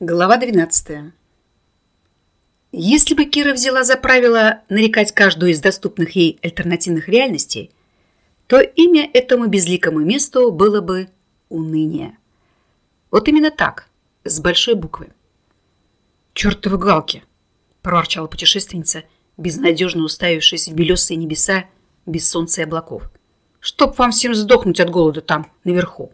Глава 12. Если бы Кира взяла за правило нарекать каждую из доступных ей альтернативных реальностей, то имя этому безликому месту было бы уныние. Вот именно так, с большой буквы. «Чертовы галки!» – проворчала путешественница, безнадежно уставившись в белесые небеса без солнца и облаков. «Чтоб вам всем сдохнуть от голода там, наверху!»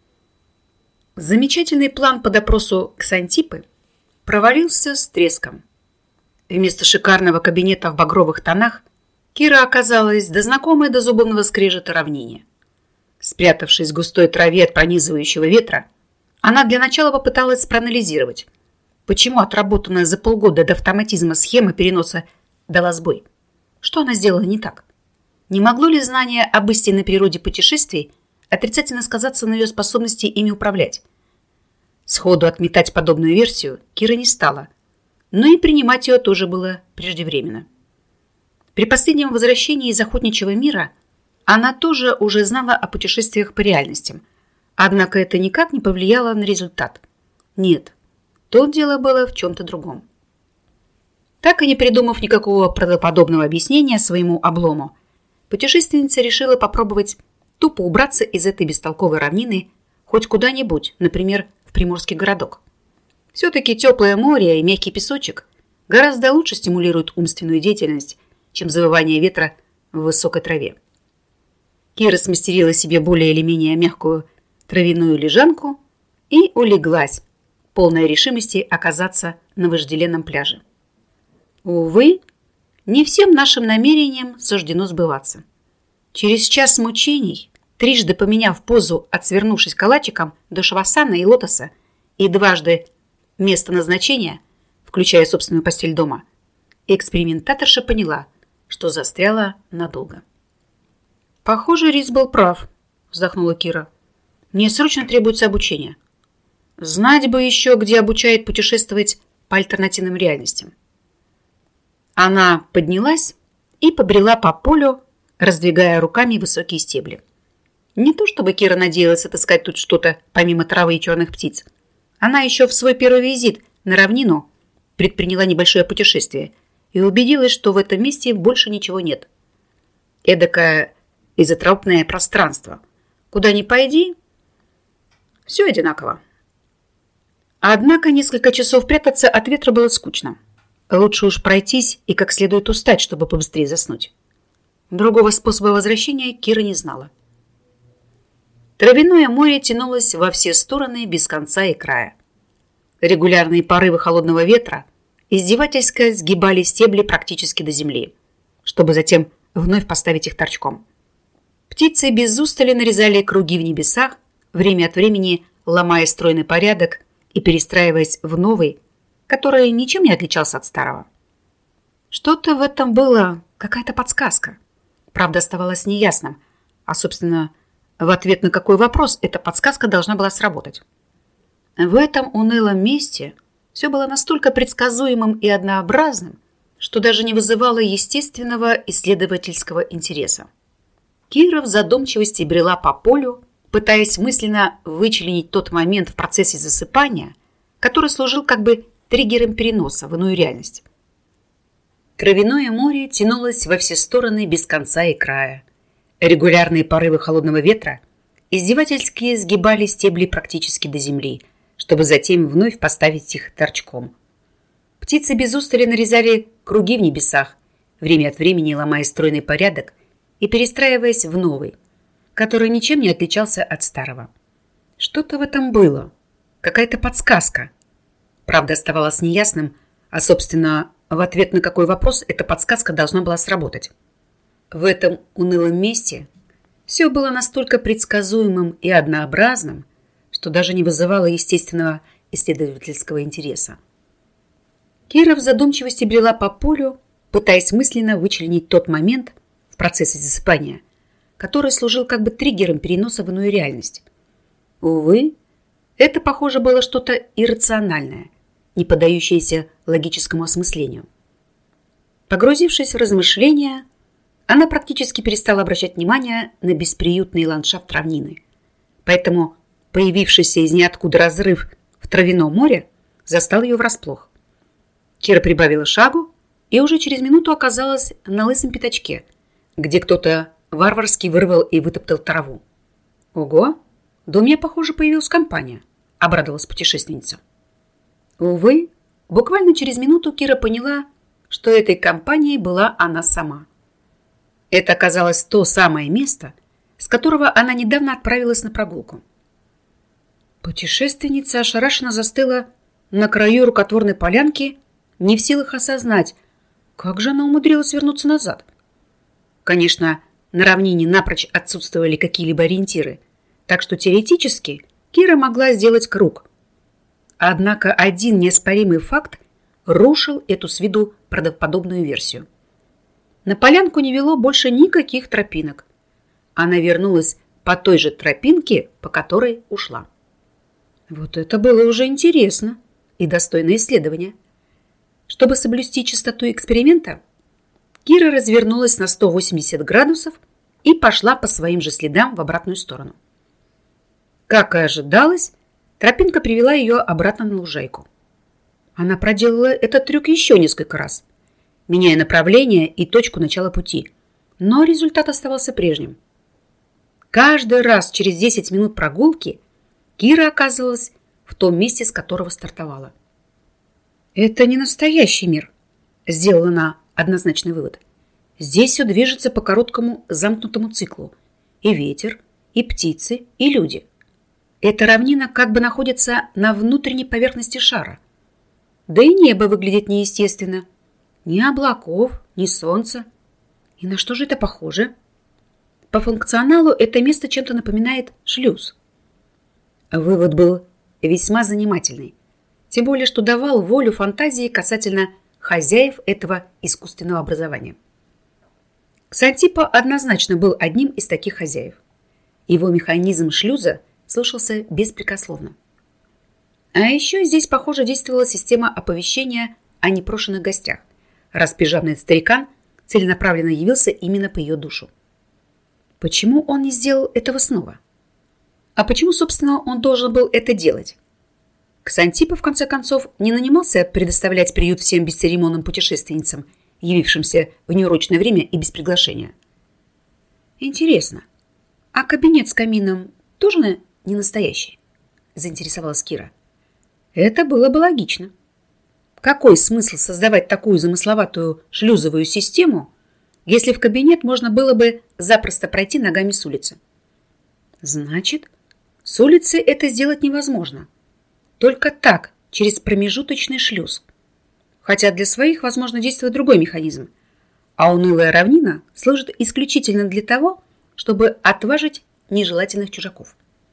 Замечательный план по допросу Ксантипы провалился с треском. Вместо шикарного кабинета в багровых тонах Кира оказалась до знакомой до зубовного скрежета равнине. Спрятавшись в густой траве от пронизывающего ветра, она для начала попыталась проанализировать, почему отработанная за полгода до автоматизма схема переноса дала сбой. Что она сделала не так? Не могло ли знание об истинной природе путешествий отрицательно сказаться на ее способности ими управлять? Сходу отметать подобную версию Кира не стала, но и принимать ее тоже было преждевременно. При последнем возвращении из охотничьего мира она тоже уже знала о путешествиях по реальностям, однако это никак не повлияло на результат. Нет, тут дело было в чем-то другом. Так и не придумав никакого правдоподобного объяснения своему облому, путешественница решила попробовать тупо убраться из этой бестолковой равнины хоть куда-нибудь, например, в приморский городок. Все-таки теплое море и мягкий песочек гораздо лучше стимулируют умственную деятельность, чем завывание ветра в высокой траве. Кира смастерила себе более или менее мягкую травяную лежанку и улеглась, полная решимости оказаться на вожделенном пляже. Увы, не всем нашим намерениям суждено сбываться. Через час мучений, трижды поменяв позу от свернувшись калачиком до шавасана и лотоса и дважды место назначения, включая собственную постель дома, экспериментаторша поняла, что застряла надолго. «Похоже, Рис был прав», – вздохнула Кира. «Мне срочно требуется обучение. Знать бы еще, где обучают путешествовать по альтернативным реальностям». Она поднялась и побрела по полю, раздвигая руками высокие стебли. Не то чтобы Кира надеялась отыскать тут что-то помимо травы и черных птиц. Она еще в свой первый визит на равнину предприняла небольшое путешествие и убедилась, что в этом месте больше ничего нет. Эдакое изотропное пространство. Куда ни пойди, все одинаково. Однако несколько часов прятаться от ветра было скучно. Лучше уж пройтись и как следует устать, чтобы побыстрее заснуть. Другого способа возвращения Кира не знала. Травяное море тянулось во все стороны без конца и края. Регулярные порывы холодного ветра издевательски сгибали стебли практически до земли, чтобы затем вновь поставить их торчком. Птицы без устали нарезали круги в небесах, время от времени ломая стройный порядок и перестраиваясь в новый, который ничем не отличался от старого. Что-то в этом было, какая-то подсказка. Правда, оставалось неясным, а, собственно, в ответ на какой вопрос эта подсказка должна была сработать. В этом унылом месте все было настолько предсказуемым и однообразным, что даже не вызывало естественного исследовательского интереса. Кира в задумчивости брела по полю, пытаясь мысленно вычленить тот момент в процессе засыпания, который служил как бы триггером переноса в иную реальность. Травяное море тянулось во все стороны без конца и края. Регулярные порывы холодного ветра издевательски сгибали стебли практически до земли, чтобы затем вновь поставить их торчком. Птицы без устали нарезали круги в небесах, время от времени ломая стройный порядок и перестраиваясь в новый, который ничем не отличался от старого. Что-то в этом было, какая-то подсказка. Правда, оставалось неясным, а, собственно, в ответ на какой вопрос эта подсказка должна была сработать. В этом унылом месте все было настолько предсказуемым и однообразным, что даже не вызывало естественного исследовательского интереса. Кира в задумчивости брела по полю, пытаясь мысленно вычленить тот момент в процессе засыпания, который служил как бы триггером переноса в иную реальность. Увы, это, похоже, было что-то иррациональное, не поддающееся логическому осмыслению. Погрузившись в размышления, она практически перестала обращать внимание на бесприютный ландшафт равнины. Поэтому появившийся из ниоткуда разрыв в травяном море застал ее врасплох. Кира прибавила шагу и уже через минуту оказалась на лысом пятачке, где кто-то варварски вырвал и вытоптал траву. «Ого! Да у меня, похоже, появилась компания», — обрадовалась путешественница. Увы, буквально через минуту Кира поняла, что этой компанией была она сама. Это оказалось то самое место, с которого она недавно отправилась на прогулку. Путешественница ошарашенно застыла на краю рукотворной полянки, не в силах осознать, как же она умудрилась вернуться назад. Конечно, на равнине напрочь отсутствовали какие-либо ориентиры, так что теоретически Кира могла сделать круг. Однако один неоспоримый факт рушил эту с виду правдоподобную версию. На полянку не вело больше никаких тропинок. Она вернулась по той же тропинке, по которой ушла. Вот это было уже интересно и достойно исследования. Чтобы соблюсти чистоту эксперимента, Кира развернулась на 180 градусов и пошла по своим же следам в обратную сторону. Как и ожидалось, тропинка привела ее обратно на лужайку. Она проделала этот трюк еще несколько раз, меняя направление и точку начала пути, но результат оставался прежним. Каждый раз через 10 минут прогулки Кира оказывалась в том месте, с которого стартовала. «Это не настоящий мир», — сделала она однозначный вывод. «Здесь все движется по короткому замкнутому циклу. И ветер, и птицы, и люди. Эта равнина как бы находится на внутренней поверхности шара. Да и небо выглядит неестественно. Ни облаков, ни солнца. И на что же это похоже? По функционалу это место чем-то напоминает шлюз». Вывод был весьма занимательный, тем более, что давал волю фантазии касательно хозяев этого искусственного образования. Ксантиппа однозначно был одним из таких хозяев. Его механизм шлюза слушался беспрекословно. А еще здесь, похоже, действовала система оповещения о непрошенных гостях, раз пижамный старикан целенаправленно явился именно по ее душу. Почему он не сделал этого снова? А почему, собственно, он должен был это делать? Ксантиппа, в конце концов, не нанимался предоставлять приют всем бесцеремонным путешественницам, явившимся в неурочное время и без приглашения. Интересно, а кабинет с камином тоже не настоящий? Заинтересовалась Кира. Это было бы логично. Какой смысл создавать такую замысловатую шлюзовую систему, если в кабинет можно было бы запросто пройти ногами с улицы? Значит, с улицы это сделать невозможно. Только так, через промежуточный шлюз. Хотя для своих, возможно, действует другой механизм. А унылая равнина служит исключительно для того, чтобы отважить нежелательных чужаков.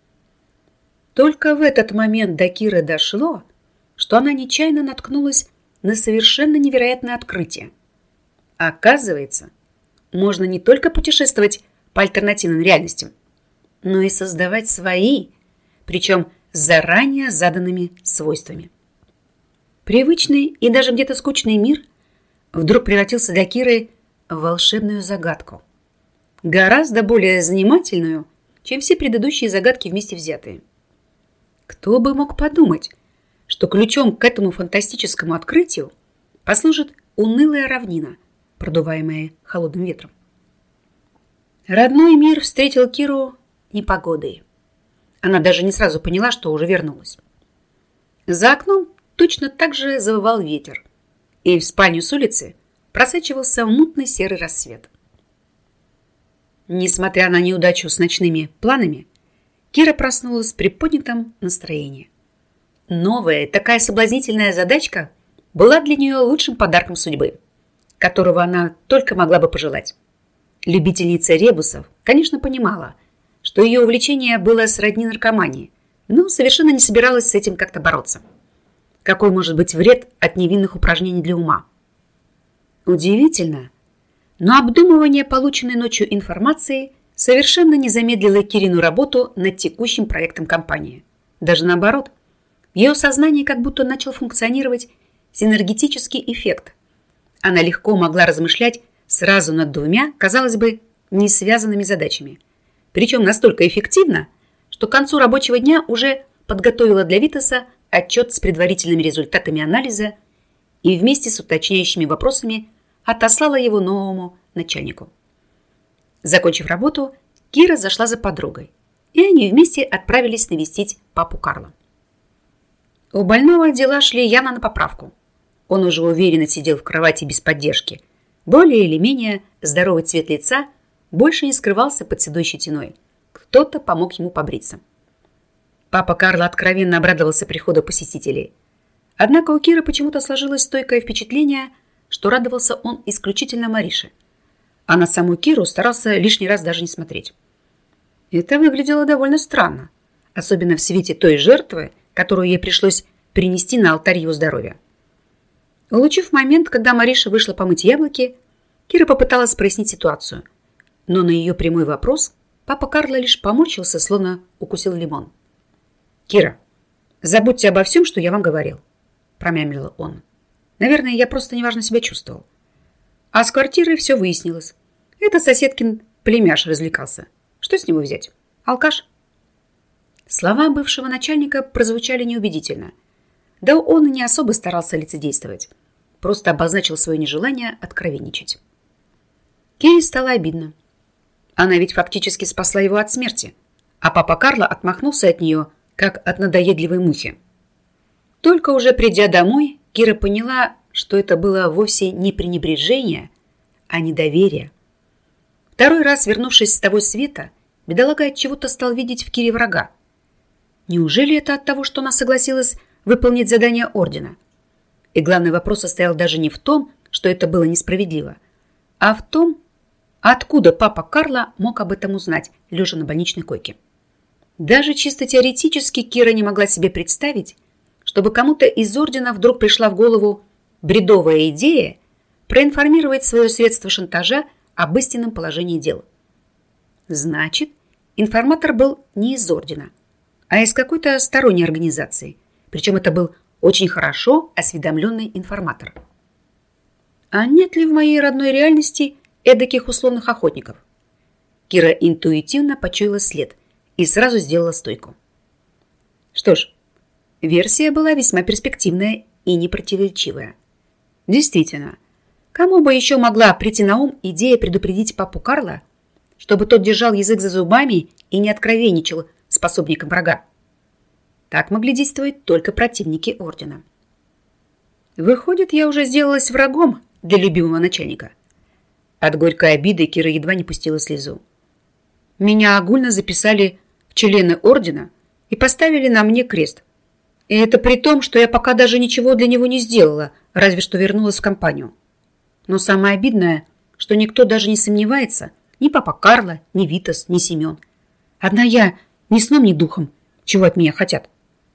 Только в этот момент до Киры дошло, что она нечаянно наткнулась на совершенно невероятное открытие. Оказывается, можно не только путешествовать по альтернативным реальностям, но и создавать свои, причем с заранее заданными свойствами. Привычный и даже где-то скучный мир вдруг превратился для Киры в волшебную загадку. Гораздо более занимательную, чем все предыдущие загадки вместе взятые. Кто бы мог подумать, что ключом к этому фантастическому открытию послужит унылая равнина, продуваемая холодным ветром. Родной мир встретил Киру непогодой. Она даже не сразу поняла, что уже вернулась. За окном точно так же завывал ветер, и в спальню с улицы просачивался мутный серый рассвет. Несмотря на неудачу с ночными планами, Кира проснулась в приподнятом настроении. Новая, такая соблазнительная задачка была для нее лучшим подарком судьбы, которого она только могла бы пожелать. Любительница ребусов, конечно, понимала, что ее увлечение было сродни наркомании, но совершенно не собиралась с этим как-то бороться. Какой может быть вред от невинных упражнений для ума? Удивительно, но обдумывание полученной ночью информации совершенно не замедлило Кирину работу над текущим проектом компании. Даже наоборот, в ее сознании как будто начал функционировать синергетический эффект. Она легко могла размышлять сразу над двумя, казалось бы, не связанными задачами. Причем настолько эффективно, что к концу рабочего дня уже подготовила для Витаса отчет с предварительными результатами анализа и вместе с уточняющими вопросами отослала его новому начальнику. Закончив работу, Кира зашла за подругой, и они вместе отправились навестить папу Карла. У больного дела шли явно на поправку. Он уже уверенно сидел в кровати без поддержки. Более или менее здоровый цвет лица больше не скрывался под седой щетиной. Кто-то помог ему побриться. Папа Карла откровенно обрадовался приходу посетителей. Однако у Киры почему-то сложилось стойкое впечатление, что радовался он исключительно Марише, а на саму Киру старался лишний раз даже не смотреть. Это выглядело довольно странно, особенно в свете той жертвы, которую ей пришлось принести на алтарь его здоровья. Улучив момент, когда Мариша вышла помыть яблоки, Кира попыталась прояснить ситуацию, но на ее прямой вопрос папа Карла лишь поморщился, словно укусил лимон. «Кира, забудьте обо всем, что я вам говорил», – промямлил он. «Наверное, я просто неважно себя чувствовал. А с квартирой все выяснилось. Это соседкин племяш развлекался. Что с него взять? Алкаш?» Слова бывшего начальника прозвучали неубедительно. Да он и не особо старался лицедействовать. Просто обозначил свое нежелание откровенничать. Кире стало обидно. Она ведь фактически спасла его от смерти, а папа Карло отмахнулся от нее, как от надоедливой мухи. Только уже придя домой, Кира поняла, что это было вовсе не пренебрежение, а недоверие. Второй раз, вернувшись с того света, бедолага от чего-то стал видеть в Кире врага. Неужели это от того, что она согласилась выполнить задание ордена? И главный вопрос состоял даже не в том, что это было несправедливо, а в том, откуда папа Карло мог об этом узнать, лежа на больничной койке. Даже чисто теоретически Кира не могла себе представить, чтобы кому-то из ордена вдруг пришла в голову бредовая идея проинформировать свое средство шантажа об истинном положении дел. Значит, информатор был не из ордена, а из какой-то сторонней организации. Причем это был очень хорошо осведомленный информатор. А нет ли в моей родной реальности эдаких условных охотников? Кира интуитивно почуяла след и сразу сделала стойку. Что ж, версия была весьма перспективная и непротиворечивая. Действительно, кому бы еще могла прийти на ум идея предупредить папу Карла, чтобы тот держал язык за зубами и не откровенничал с пособником врага? Так могли действовать только противники ордена. Выходит, я уже сделалась врагом для любимого начальника. От горькой обиды Кира едва не пустила слезу. Меня огульно записали в члены ордена и поставили на мне крест. И это при том, что я пока даже ничего для него не сделала, разве что вернулась в компанию. Но самое обидное, что никто даже не сомневается, ни папа Карло, ни Витас, ни Семен. Одна я ни сном, ни духом, чего от меня хотят.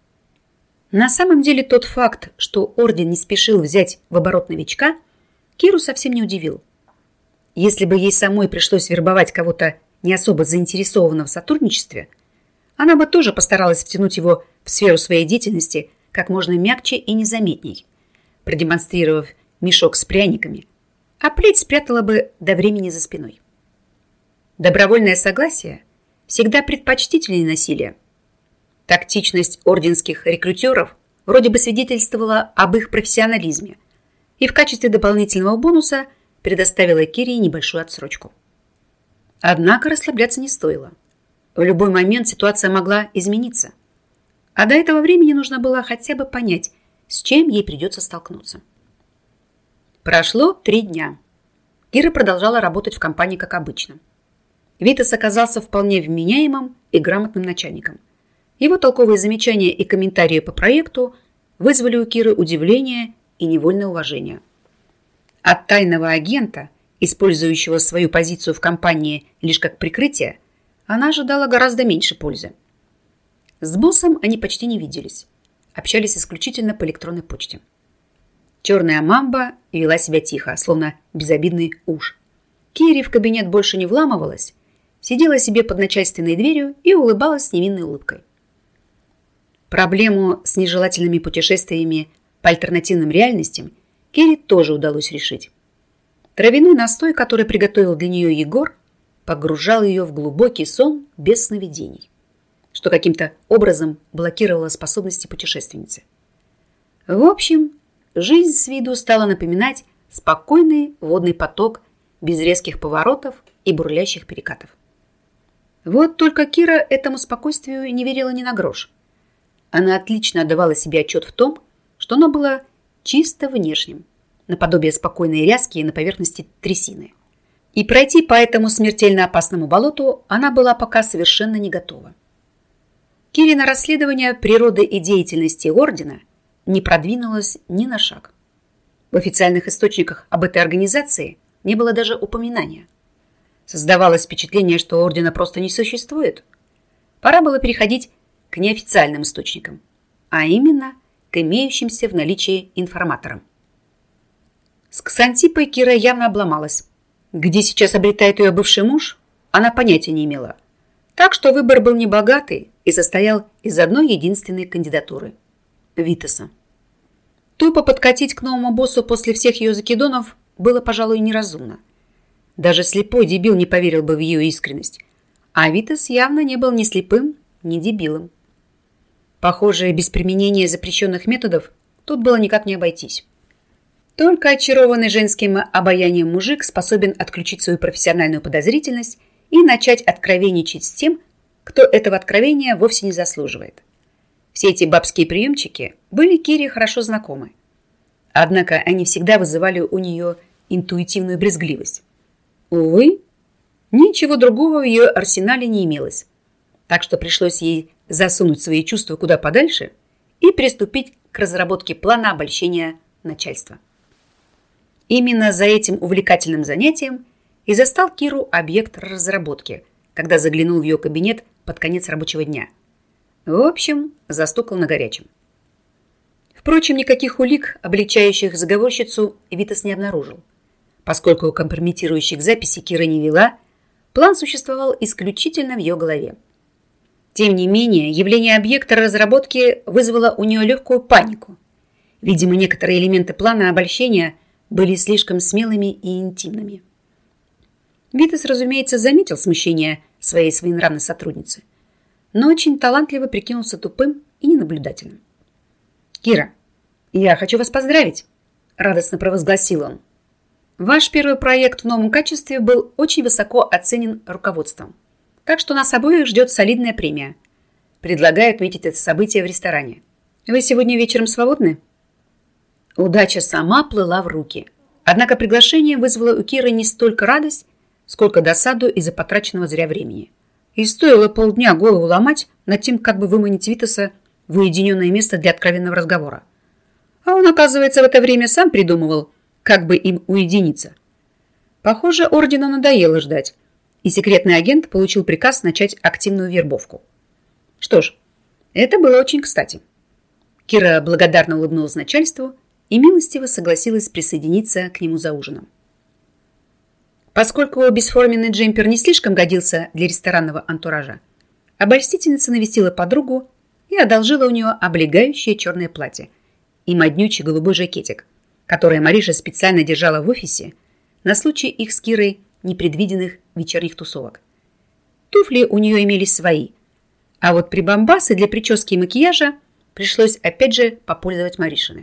На самом деле тот факт, что орден не спешил взять в оборот новичка, Киру совсем не удивил. Если бы ей самой пришлось вербовать кого-то не особо заинтересованного в сотрудничестве, она бы тоже постаралась втянуть его в сферу своей деятельности как можно мягче и незаметней, продемонстрировав мешок с пряниками, а плеть спрятала бы до времени за спиной. Добровольное согласие всегда предпочтительнее насилия. Тактичность орденских рекрутеров вроде бы свидетельствовала об их профессионализме и в качестве дополнительного бонуса предоставила Кире небольшую отсрочку. Однако расслабляться не стоило. В любой момент ситуация могла измениться. А до этого времени нужно было хотя бы понять, с чем ей придется столкнуться. Прошло 3 дня. Кира продолжала работать в компании, как обычно. Витас оказался вполне вменяемым и грамотным начальником. Его толковые замечания и комментарии по проекту вызвали у Киры удивление и невольное уважение. От тайного агента, использующего свою позицию в компании лишь как прикрытие, она ожидала гораздо меньше пользы. С боссом они почти не виделись, общались исключительно по электронной почте. Черная мамба вела себя тихо, словно безобидный уж. Кире в кабинет больше не вламывалась, сидела себе под начальственной дверью и улыбалась с невинной улыбкой. Проблему с нежелательными путешествиями по альтернативным реальностям Кире тоже удалось решить. Травяной настой, который приготовил для нее Егор, погружал ее в глубокий сон без сновидений. что каким-то образом блокировало способности путешественницы. В общем, жизнь с виду стала напоминать спокойный водный поток без резких поворотов и бурлящих перекатов. Вот только Кира этому спокойствию не верила ни на грош. Она отлично отдавала себе отчет в том, что оно было чисто внешним, наподобие спокойной ряски на поверхности трясины. И пройти по этому смертельно опасному болоту она была пока совершенно не готова. Кирина расследование природы и деятельности ордена не продвинулось ни на шаг. В официальных источниках об этой организации не было даже упоминания. Создавалось впечатление, что ордена просто не существует. Пора было переходить к неофициальным источникам, а именно к имеющимся в наличии информаторам. С Ксантипой Кира явно обломалась. Где сейчас обретает ее бывший муж, она понятия не имела. Так что выбор был небогатый и состоял из одной единственной кандидатуры – Витаса. Тупо подкатить к новому боссу после всех ее закидонов было, пожалуй, неразумно. Даже слепой дебил не поверил бы в ее искренность. А Витас явно не был ни слепым, ни дебилом. Похоже, без применения запрещенных методов тут было никак не обойтись. Только очарованный женским обаянием мужик способен отключить свою профессиональную подозрительность и начать откровенничать с тем, кто этого откровения вовсе не заслуживает. Все эти бабские приемчики были Кире хорошо знакомы. Однако они всегда вызывали у нее интуитивную брезгливость. Увы, ничего другого в ее арсенале не имелось, так что пришлось ей засунуть свои чувства куда подальше и приступить к разработке плана обольщения начальства. Именно за этим увлекательным занятием и застал Киру объект разработки, когда заглянул в ее кабинет под конец рабочего дня. В общем, застукал на горячем. Впрочем, никаких улик, обличающих заговорщицу, Витас не обнаружил. Поскольку компрометирующих записей Кира не вела, план существовал исключительно в ее голове. Тем не менее, явление объекта разработки вызвало у нее легкую панику. Видимо, некоторые элементы плана обольщения были слишком смелыми и интимными. Витас, разумеется, заметил смущение своей своенравной сотрудницы, но очень талантливо прикинулся тупым и ненаблюдательным. «Кира, я хочу вас поздравить», – радостно провозгласил он. «Ваш первый проект в новом качестве был очень высоко оценен руководством, так что нас обоих ждет солидная премия. Предлагаю отметить это событие в ресторане. Вы сегодня вечером свободны?» Удача сама плыла в руки. Однако приглашение вызвало у Киры не столько радость, сколько досаду из-за потраченного зря времени. И стоило полдня голову ломать над тем, как бы выманить Витаса в уединенное место для откровенного разговора. А он, оказывается, в это время сам придумывал, как бы им уединиться. Похоже, ордену надоело ждать, и секретный агент получил приказ начать активную вербовку. Что ж, это было очень кстати. Кира благодарно улыбнулась начальству и милостиво согласилась присоединиться к нему за ужином. Поскольку бесформенный джемпер не слишком годился для ресторанного антуража, обольстительница навестила подругу и одолжила у нее облегающее черное платье и моднючий голубой жакетик, который Мариша специально держала в офисе на случай их с Кирой непредвиденных вечерних тусовок. Туфли у нее имелись свои, а вот прибамбасы для прически и макияжа пришлось опять же попользовать Маришины.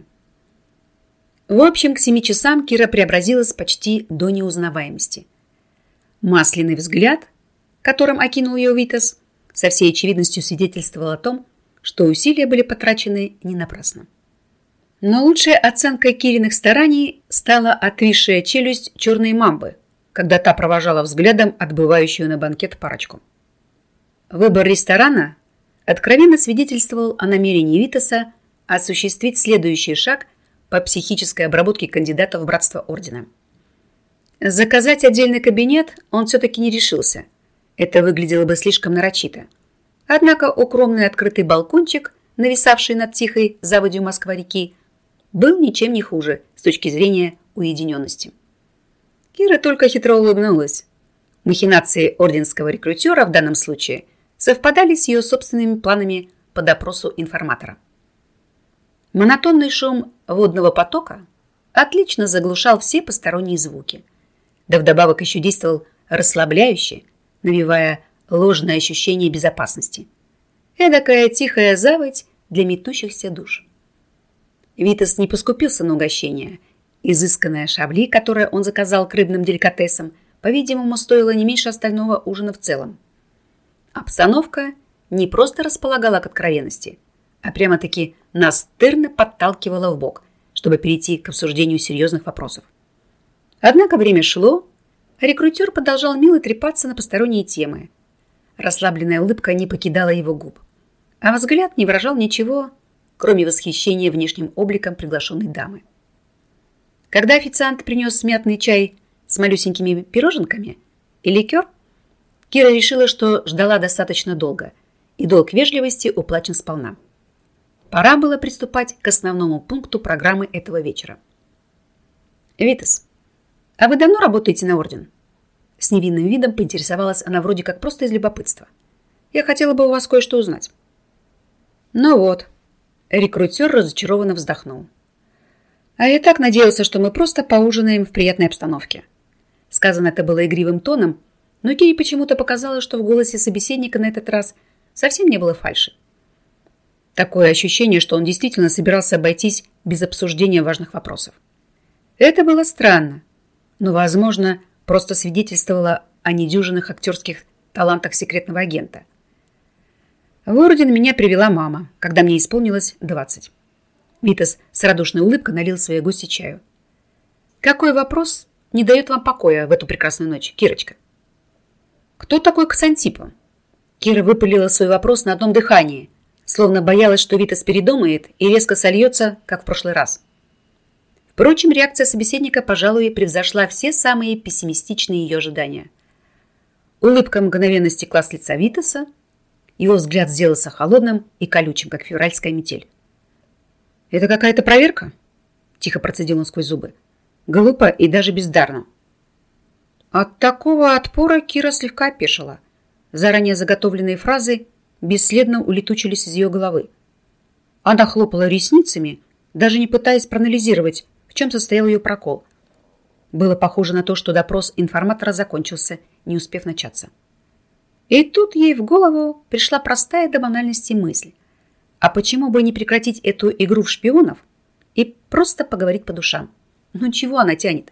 В общем, к 7 часам Кира преобразилась почти до неузнаваемости. Масляный взгляд, которым окинул ее Витас, со всей очевидностью свидетельствовал о том, что усилия были потрачены не напрасно. Но лучшей оценкой Кириных стараний стала отвисшая челюсть черной мамбы, когда та провожала взглядом отбывающую на банкет парочку. Выбор ресторана откровенно свидетельствовал о намерении Витаса осуществить следующий шаг по психической обработке кандидата в братство ордена. Заказать отдельный кабинет он все-таки не решился. Это выглядело бы слишком нарочито. Однако укромный открытый балкончик, нависавший над тихой заводью Москва-реки, был ничем не хуже с точки зрения уединенности. Кира только хитро улыбнулась. Махинации орденского рекрутера в данном случае совпадали с ее собственными планами по допросу информатора. Монотонный шум водного потока отлично заглушал все посторонние звуки, да вдобавок еще действовал расслабляюще, навевая ложное ощущение безопасности. Эдакая тихая заводь для метущихся душ. Витас не поскупился на угощение. Изысканное шавли, которое он заказал к рыбным деликатесам, по-видимому, стоило не меньше остального ужина в целом. Обстановка не просто располагала к откровенности, а прямо-таки настырно подталкивала в бок, чтобы перейти к обсуждению серьезных вопросов. Однако время шло, а рекрутер продолжал мило трепаться на посторонние темы. Расслабленная улыбка не покидала его губ, а взгляд не выражал ничего, кроме восхищения внешним обликом приглашенной дамы. Когда официант принес мятный чай с малюсенькими пироженками и ликер, Кира решила, что ждала достаточно долго, и долг вежливости уплачен сполна. Пора было приступать к основному пункту программы этого вечера. «Витас, а вы давно работаете на орден?» С невинным видом поинтересовалась она вроде как просто из любопытства. «Я хотела бы у вас кое-что узнать». «Ну вот», рекрутер разочарованно вздохнул. «А я так надеялся, что мы просто поужинаем в приятной обстановке». Сказано это было игривым тоном, но Кире почему-то показалось, что в голосе собеседника на этот раз совсем не было фальши. Такое ощущение, что он действительно собирался обойтись без обсуждения важных вопросов. Это было странно, но, возможно, просто свидетельствовало о недюжинных актерских талантах секретного агента. В орден меня привела мама, когда мне исполнилось 20. Витас с радушной улыбкой налил своей гости чаю. «Какой вопрос не дает вам покоя в эту прекрасную ночь, Кирочка?» «Кто такой Ксантипа?» Кира выпалила свой вопрос на одном дыхании, словно боялась, что Витас передумает и резко сольется, как в прошлый раз. Впрочем, реакция собеседника, пожалуй, превзошла все самые пессимистичные ее ожидания. Улыбка мгновенно стекла с лица Витаса, его взгляд сделался холодным и колючим, как февральская метель. «Это какая-то проверка?» – тихо процедил он сквозь зубы. «Глупо и даже бездарно». От такого отпора Кира слегка опешила. Заранее заготовленные фразы бесследно улетучились из ее головы. Она хлопала ресницами, даже не пытаясь проанализировать, в чем состоял ее прокол. Было похоже на то, что допрос информатора закончился, не успев начаться. И тут ей в голову пришла простая до банальности мысль. А почему бы не прекратить эту игру в шпионов и просто поговорить по душам? Ну чего она тянет?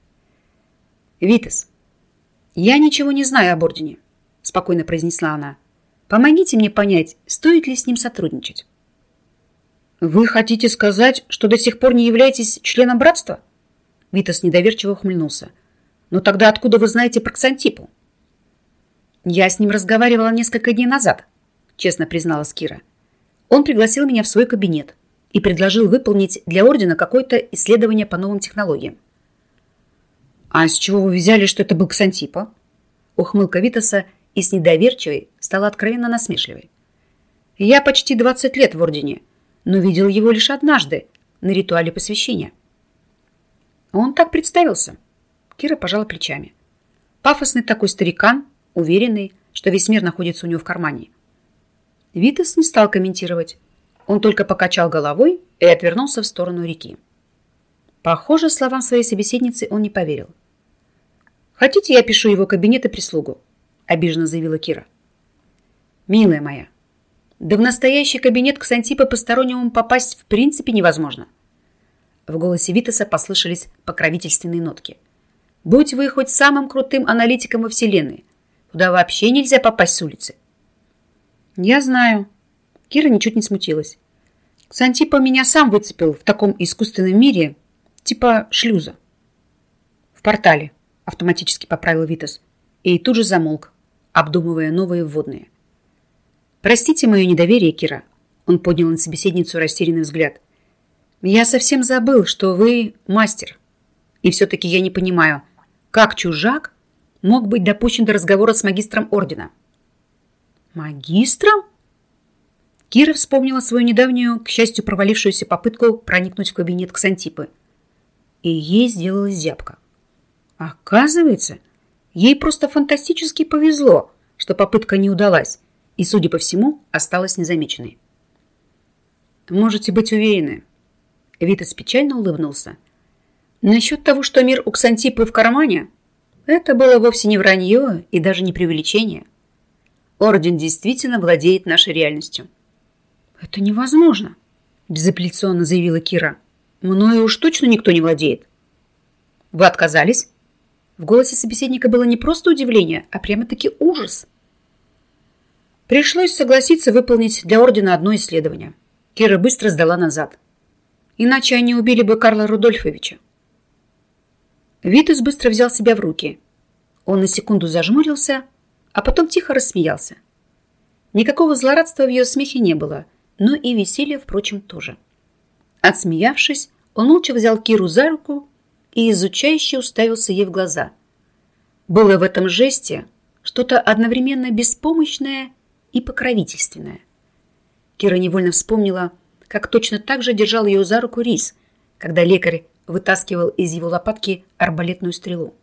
«Витас, я ничего не знаю об ордене», – спокойно произнесла она. «Помогите мне понять, стоит ли с ним сотрудничать». «Вы хотите сказать, что до сих пор не являетесь членом братства?» Витас недоверчиво ухмыльнулся. «Но тогда откуда вы знаете про Ксантипу?» «Я с ним разговаривала несколько дней назад», – честно призналась Кира. «Он пригласил меня в свой кабинет и предложил выполнить для ордена какое-то исследование по новым технологиям». «А с чего вы взяли, что это был Ксантипа?» Ухмылка Витаса из недоверчивой стала откровенно насмешливой. «Я почти 20 лет в ордене, но видел его лишь однажды на ритуале посвящения». «Он так представился», – Кира пожала плечами. «Пафосный такой старикан, уверенный, что весь мир находится у него в кармане». Витас не стал комментировать. Он только покачал головой и отвернулся в сторону реки. Похоже, словам своей собеседницы он не поверил. «Хотите, я пишу его кабинет и прислугу?» – обиженно заявила Кира. «Милая моя, да в настоящий кабинет Ксантипа постороннему попасть в принципе невозможно». В голосе Витаса послышались покровительственные нотки. «Будь вы хоть самым крутым аналитиком во Вселенной, туда вообще нельзя попасть с улицы». «Я знаю». Кира ничуть не смутилась. «Ксантипа меня сам выцепил в таком искусственном мире, типа шлюза». «В портале», – автоматически поправил Витас. И тут же замолк, обдумывая новые вводные. «Простите мое недоверие, Кира», – он поднял на собеседницу растерянный взгляд. «Я совсем забыл, что вы мастер. И все-таки я не понимаю, как чужак мог быть допущен до разговора с магистром ордена». «Магистром?» Кира вспомнила свою недавнюю, к счастью, провалившуюся попытку проникнуть в кабинет Ксантипы. И ей сделалась зябко. Оказывается, ей просто фантастически повезло, что попытка не удалась и, судя по всему, осталась незамеченной. «Можете быть уверены», — Витас печально улыбнулся. «Насчет того, что мир у Ксантипы в кармане, это было вовсе не вранье и даже не преувеличение. Орден действительно владеет нашей реальностью. Это невозможно, безапелляционно заявила Кира. Мною уж точно никто не владеет. Вы отказались? В голосе собеседника было не просто удивление, а прямо-таки ужас. Пришлось согласиться выполнить для Ордена одно исследование. Кира быстро сдала назад. Иначе они убили бы Карла Рудольфовича. Витас быстро взял себя в руки. Он на секунду зажмурился, а потом тихо рассмеялся. Никакого злорадства в ее смехе не было, но и веселья, впрочем, тоже. Отсмеявшись, он молча взял Киру за руку и изучающе уставился ей в глаза. Было в этом жесте что-то одновременно беспомощное и покровительственное. Кира невольно вспомнила, как точно так же держал ее за руку Рис, когда лекарь вытаскивал из его лопатки арбалетную стрелу.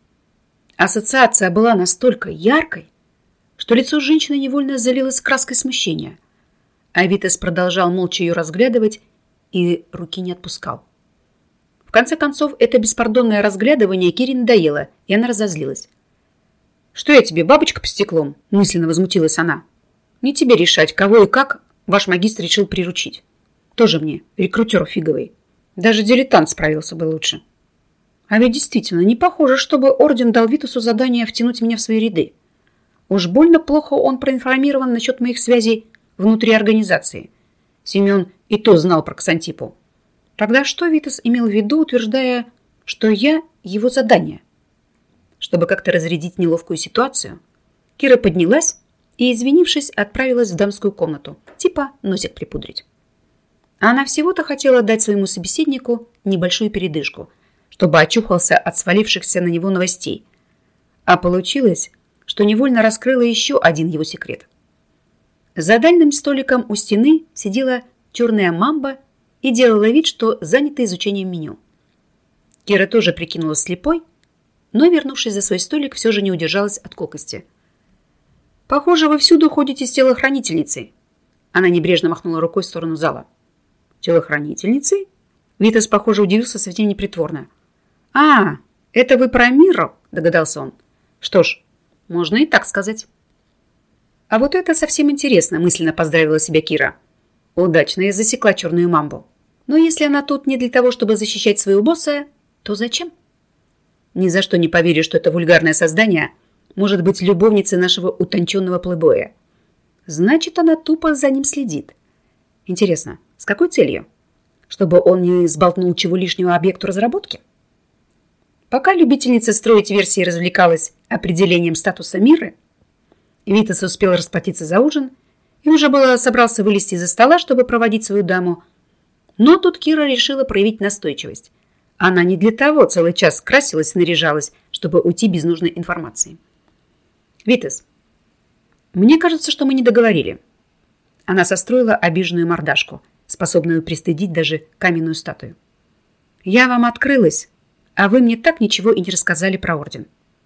Ассоциация была настолько яркой, что лицо женщины невольно залилось краской смущения, а Витас продолжал молча ее разглядывать и руки не отпускал. В конце концов, это беспардонное разглядывание Кире надоело, и она разозлилась. «Что я тебе, бабочка по стеклом?» – мысленно возмутилась она. «Не тебе решать, кого и как ваш магистр решил приручить. Тоже мне, рекрутер фиговый. Даже дилетант справился бы лучше. А ведь действительно не похоже, чтобы Орден дал Витасу задание втянуть меня в свои ряды. Уж больно плохо он проинформирован насчет моих связей внутри организации. Семен и то знал про Ксантипу. Тогда что Витас имел в виду, утверждая, что я его задание?» Чтобы как-то разрядить неловкую ситуацию, Кира поднялась и, извинившись, отправилась в дамскую комнату, типа носик припудрить. Она всего-то хотела дать своему собеседнику небольшую передышку, чтобы очухался от свалившихся на него новостей. А получилось, что невольно раскрыла еще один его секрет. За дальним столиком у стены сидела черная мамба и делала вид, что занята изучением меню. Кира тоже прикинулась слепой, но, вернувшись за свой столик, все же не удержалась от колкости. «Похоже, вы всюду ходите с телохранительницей». Она небрежно махнула рукой в сторону зала. «Телохранительницей?» Витас, похоже, удивился совсем непритворно. «А, это вы про Миру?» – догадался он. «Что ж, можно и так сказать». «А вот это совсем интересно», – мысленно поздравила себя Кира. Удачно я засекла черную мамбу. Но если она тут не для того, чтобы защищать своего босса, то зачем? Ни за что не поверю, что это вульгарное создание может быть любовницей нашего утонченного плейбоя. Значит, она тупо за ним следит. Интересно, с какой целью? Чтобы он не сболтнул чего лишнего объекту разработки? Пока любительница строить версии развлекалась определением статуса Миры, Витас успел расплатиться за ужин и уже было собрался вылезти из-за стола, чтобы проводить свою даму. Но тут Кира решила проявить настойчивость. Она не для того целый час красилась и наряжалась, чтобы уйти без нужной информации. «Витас, мне кажется, что мы не договорили». Она состроила обиженную мордашку, способную пристыдить даже каменную статую. «Я вам открылась, а вы мне так ничего и не рассказали про Орден».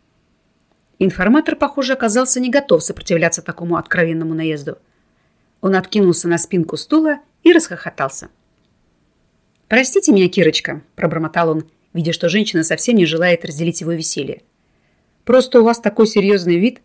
Информатор, похоже, оказался не готов сопротивляться такому откровенному наезду. Он откинулся на спинку стула и расхохотался. «Простите меня, Кирочка», – пробормотал он, видя, что женщина совсем не желает разделить его веселье. «Просто у вас такой серьезный вид.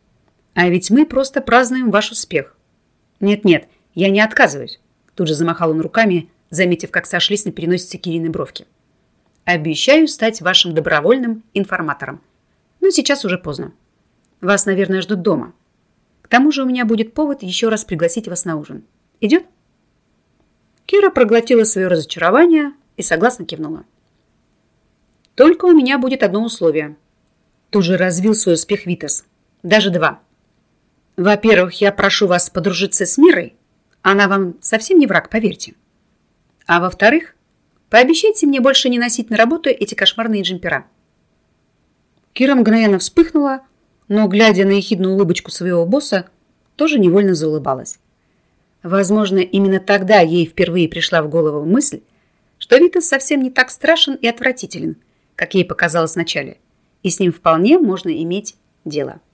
А ведь мы просто празднуем ваш успех». «Нет-нет, я не отказываюсь», – тут же замахал он руками, заметив, как сошлись на переносице Кирины бровки. «Обещаю стать вашим добровольным информатором. Но сейчас уже поздно. Вас, наверное, ждут дома. К тому же у меня будет повод еще раз пригласить вас на ужин. Идет?» Кира проглотила свое разочарование и согласно кивнула. «Только у меня будет одно условие». Тут же развил свой успех Витас. Даже два. «Во-первых, я прошу вас подружиться с Мирой. Она вам совсем не враг, поверьте. А во-вторых, пообещайте мне больше не носить на работу эти кошмарные джемпера». Кира мгновенно вспыхнула, но, глядя на ехидную улыбочку своего босса, тоже невольно заулыбалась. Возможно, именно тогда ей впервые пришла в голову мысль, что Витас совсем не так страшен и отвратителен, как ей показалось вначале, и с ним вполне можно иметь дело.